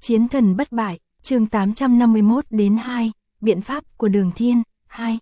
Chiến thần bất bại, chương 851 đến 2, biện pháp của Đường Thiên, 2.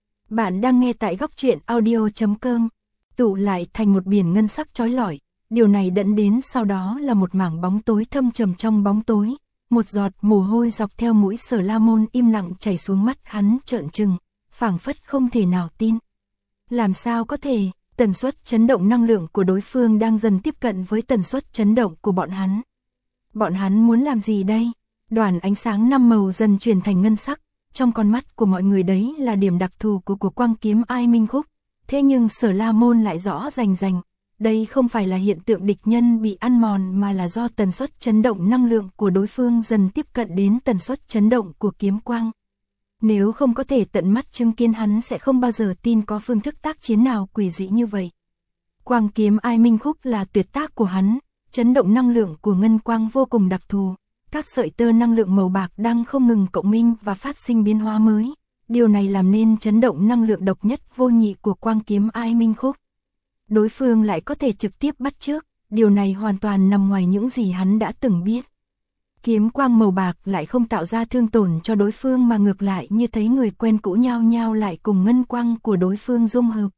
Bạn đang nghe tại góc truyện audio.com, tụ lại thành một biển ngân sắc chói lọi, điều này dẫn đến sau đó là một mảng bóng tối thâm trầm trong bóng tối, một giọt mồ hôi dọc theo mũi Sở La Môn im lặng chảy xuống mắt hắn trợn trừng, phảng phất không thể nào tin. Làm sao có thể, tần suất chấn động năng lượng của đối phương đang dần tiếp cận với tần suất chấn động của bọn hắn. Bọn hắn muốn làm gì đây? Đoàn ánh sáng 5 màu dần chuyển thành ngân sắc, trong con mắt của mọi người đấy là điểm đặc thù của quang kiếm Ai Minh Khúc. Thế nhưng Sở La Môn lại rõ rành rành, đây không phải là hiện tượng địch nhân bị ăn mòn mà là do tần suất chấn động năng lượng của đối phương dần tiếp cận đến tần suất chấn động của kiếm quang. Nếu không có thể tận mắt chứng kiến hắn sẽ không bao giờ tin có phương thức tác chiến nào quỷ dị như vậy. Quang kiếm Ai Minh Khúc là tuyệt tác của hắn, chấn động năng lượng của ngân quang vô cùng đặc thù. Các sợi tơ năng lượng màu bạc đang không ngừng cộng minh và phát sinh biến hóa mới. Điều này làm nên chấn động năng lượng độc nhất vô nhị của quang kiếm Ai Minh Khúc. Đối phương lại có thể trực tiếp bắt chước, điều này hoàn toàn nằm ngoài những gì hắn đã từng biết. Kiếm quang màu bạc lại không tạo ra thương tổn cho đối phương mà ngược lại như thấy người quen cũ nhao nhao lại cùng ngân quang của đối phương dung hợp.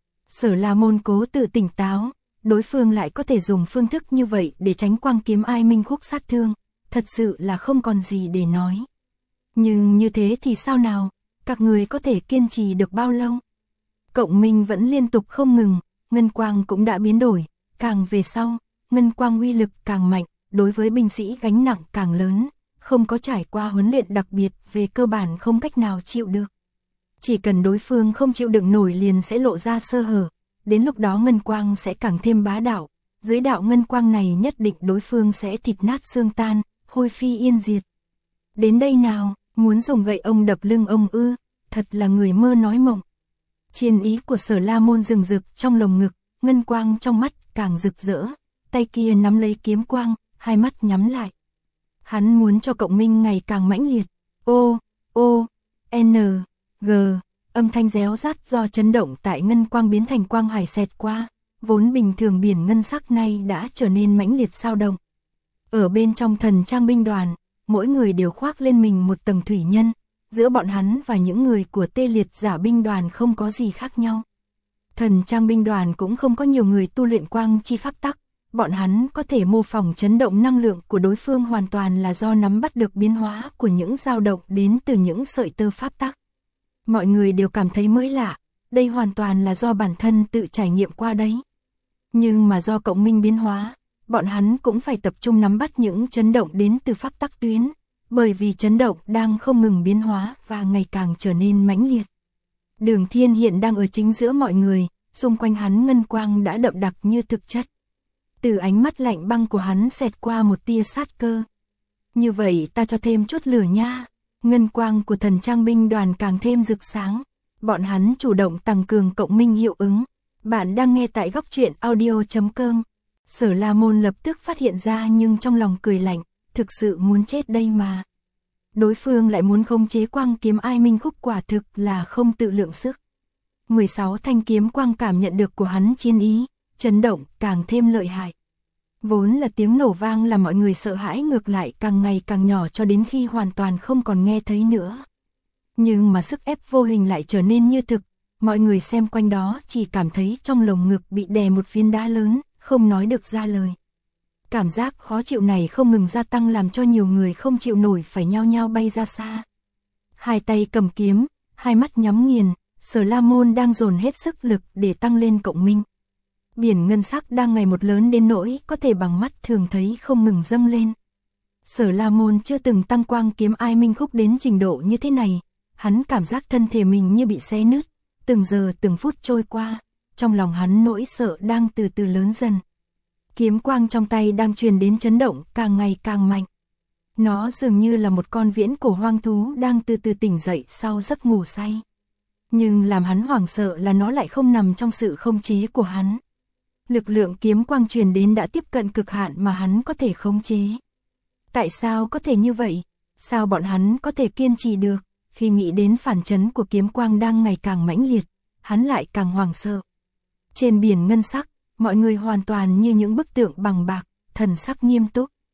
Sở La Môn cố tự tỉnh táo, đối phương lại có thể dùng phương thức như vậy để tránh quang kiếm Ai Minh Khúc sát thương, thật sự là không còn gì để nói. Nhưng như thế thì sao nào, các người có thể kiên trì được bao lâu? Cộng minh vẫn liên tục không ngừng, ngân quang cũng đã biến đổi, càng về sau, ngân quang uy lực càng mạnh, đối với binh sĩ gánh nặng càng lớn, không có trải qua huấn luyện đặc biệt về cơ bản không cách nào chịu được. Chỉ cần đối phương không chịu đựng nổi liền sẽ lộ ra sơ hở, đến lúc đó ngân quang sẽ càng thêm bá đạo, dưới đạo ngân quang này nhất định đối phương sẽ thịt nát xương tan, hôi phi yên diệt. Đến đây nào, muốn dùng gậy ông đập lưng ông ư, thật là người mơ nói mộng. Chiến ý của Sở La Môn rừng rực trong lồng ngực, ngân quang trong mắt càng rực rỡ, tay kia nắm lấy kiếm quang, hai mắt nhắm lại. Hắn muốn cho cộng minh ngày càng mãnh liệt. O, O, N, G, âm thanh réo rát do chấn động tại ngân quang biến thành quang hải xẹt qua, vốn bình thường biển ngân sắc này đã trở nên mãnh liệt sao động. Ở bên trong thần trang binh đoàn, mỗi người đều khoác lên mình một tầng thủy nhân, giữa bọn hắn và những người của tê liệt giả binh đoàn không có gì khác nhau. Thần trang binh đoàn cũng không có nhiều người tu luyện quang chi pháp tắc, bọn hắn có thể mô phỏng chấn động năng lượng của đối phương hoàn toàn là do nắm bắt được biến hóa của những dao động đến từ những sợi tơ pháp tắc. Mọi người đều cảm thấy mới lạ, đây hoàn toàn là do bản thân tự trải nghiệm qua đấy. Nhưng mà do cộng minh biến hóa, bọn hắn cũng phải tập trung nắm bắt những chấn động đến từ pháp tắc tuyến, bởi vì chấn động đang không ngừng biến hóa và ngày càng trở nên mãnh liệt. Đường Thiên hiện đang ở chính giữa mọi người, xung quanh hắn ngân quang đã đậm đặc như thực chất. Từ ánh mắt lạnh băng của hắn xẹt qua một tia sát cơ. Như vậy ta cho thêm chút lửa nha. Ngân quang của thần trang binh đoàn càng thêm rực sáng. Bọn hắn chủ động tăng cường cộng minh hiệu ứng. Bạn đang nghe tại góc truyện audio.com. Sở La Môn lập tức phát hiện ra nhưng trong lòng cười lạnh, thực sự muốn chết đây mà. Đối phương lại muốn khống chế quang kiếm Ai Minh Khúc, quả thực là không tự lượng sức. 16 thanh kiếm quang cảm nhận được của hắn chiến ý, chấn động càng thêm lợi hại. Vốn là tiếng nổ vang làm mọi người sợ hãi ngược lại càng ngày càng nhỏ cho đến khi hoàn toàn không còn nghe thấy nữa. Nhưng mà sức ép vô hình lại trở nên như thực, mọi người xem quanh đó chỉ cảm thấy trong lồng ngực bị đè một viên đá lớn, không nói được ra lời. Cảm giác khó chịu này không ngừng gia tăng làm cho nhiều người không chịu nổi phải nhao nhao bay ra xa. Hai tay cầm kiếm, hai mắt nhắm nghiền, Sở La Môn đang dồn hết sức lực để tăng lên cộng minh. Biển ngân sắc đang ngày một lớn đến nỗi có thể bằng mắt thường thấy không ngừng dâng lên. Sở La Môn chưa từng tăng quang kiếm Ai Minh Khúc đến trình độ như thế này, hắn cảm giác thân thể mình như bị xé nứt, từng giờ từng phút trôi qua, trong lòng hắn nỗi sợ đang từ từ lớn dần. Kiếm quang trong tay đang truyền đến chấn động càng ngày càng mạnh. Nó dường như là một con viễn cổ hoang thú đang từ từ tỉnh dậy sau giấc ngủ say. Nhưng làm hắn hoảng sợ là nó lại không nằm trong sự khống chế của hắn. Lực lượng kiếm quang truyền đến đã tiếp cận cực hạn mà hắn có thể khống chế. Tại sao có thể như vậy? Sao bọn hắn có thể kiên trì được? Khi nghĩ đến phản chấn của kiếm quang đang ngày càng mãnh liệt, hắn lại càng hoảng sợ. Trên biển ngân sắc, mọi người hoàn toàn như những bức tượng bằng bạc, thần sắc nghiêm túc.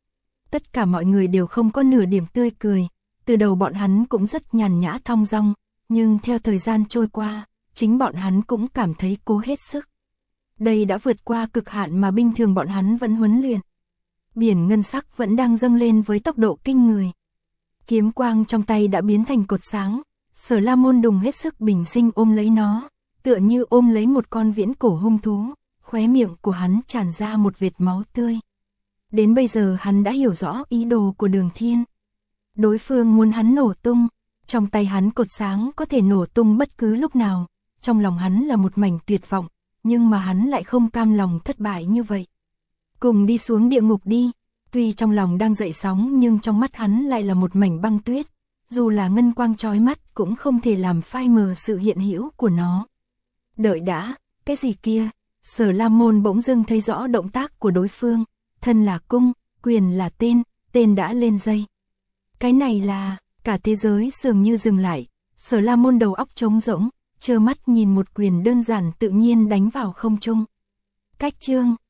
tất cả mọi người đều không có nửa điểm tươi cười, từ đầu bọn hắn cũng rất nhàn nhã thong dong, nhưng theo thời gian trôi qua, chính bọn hắn cũng cảm thấy cố hết sức. Đây đã vượt qua cực hạn mà bình thường bọn hắn vẫn huấn luyện. Biển ngân sắc vẫn đang dâng lên với tốc độ kinh người. Kiếm quang trong tay đã biến thành cột sáng, Sở La Môn Đùng hết sức bình sinh ôm lấy nó, tựa như ôm lấy một con viễn cổ hung thú, khóe miệng của hắn tràn ra một vệt máu tươi. Đến bây giờ hắn đã hiểu rõ ý đồ của Đường Thiên. Đối phương muốn hắn nổ tung, trong tay hắn cột sáng có thể nổ tung bất cứ lúc nào, trong lòng hắn là một mảnh tuyệt vọng, nhưng mà hắn lại không cam lòng thất bại như vậy. Cùng đi xuống địa ngục đi, tuy trong lòng đang dậy sóng nhưng trong mắt hắn lại là một mảnh băng tuyết, dù là ngân quang chói mắt cũng không thể làm phai mờ sự hiện hữu của nó. Đợi đã, cái gì kia? Sở La Môn bỗng dưng thấy rõ động tác của đối phương, thân là cung, quyền là tên, tên đã lên dây. Cái này là, cả thế giới dường như dừng lại, Sở La Môn đầu óc trống rỗng, trơ mắt nhìn một quyền đơn giản tự nhiên đánh vào không trung. Cách chương